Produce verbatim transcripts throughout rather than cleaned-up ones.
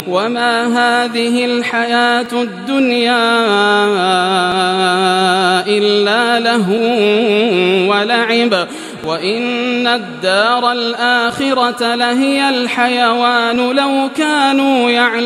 وما هذه الحياة الدنيا إلا لهو ولعب وإن الدار الآخرة لهي الحيوان لو كانوا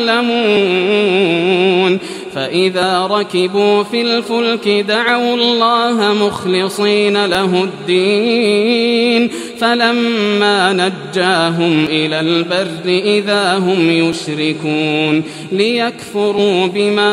يعلمون فإذا ركبوا في الفلك دعوا الله مخلصين له الدين فلما نجاهم إلى البر إذا هم يشركون ليكفروا بما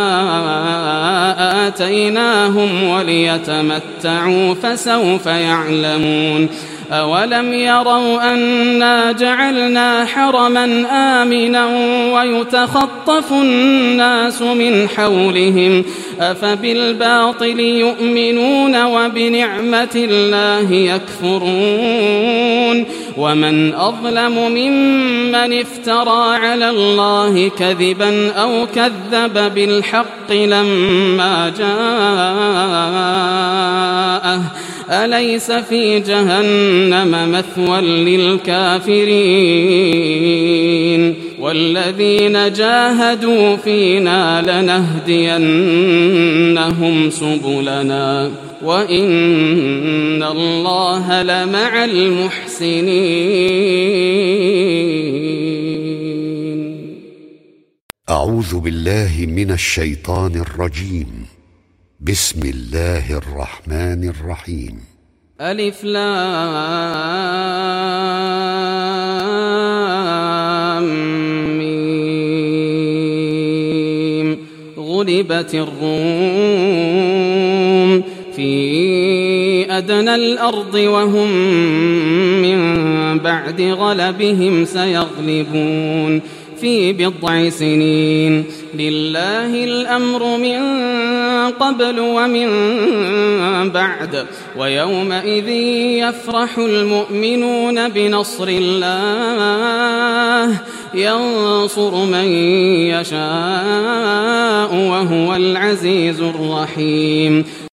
آتيناهم وليتمتعوا فسوف يعلمون أولم يروا أنا جعلنا حرما آمنا ويتخطف الناس من حولهم أفبالباطل يؤمنون وبنعمة الله يكفرون ومن أظلم ممن افترى على الله كذبا أو كذب بالحق لما جاءه أليس في جهنم مثوى للكافرين والذين جاهدوا فينا لنهدينهم سبلنا وإن الله لمع المحسنين. أعوذ بالله من الشيطان الرجيم. بسم الله الرحمن الرحيم. ألف لام ميم. غلبت الروم في أدنى الأرض وهم من بعد غلبهم سيغلبون في بضع سنين لله الأمر من قبل ومن بعد ويومئذ يفرح المؤمنون بنصر الله ينصر من يشاء وهو العزيز الرحيم.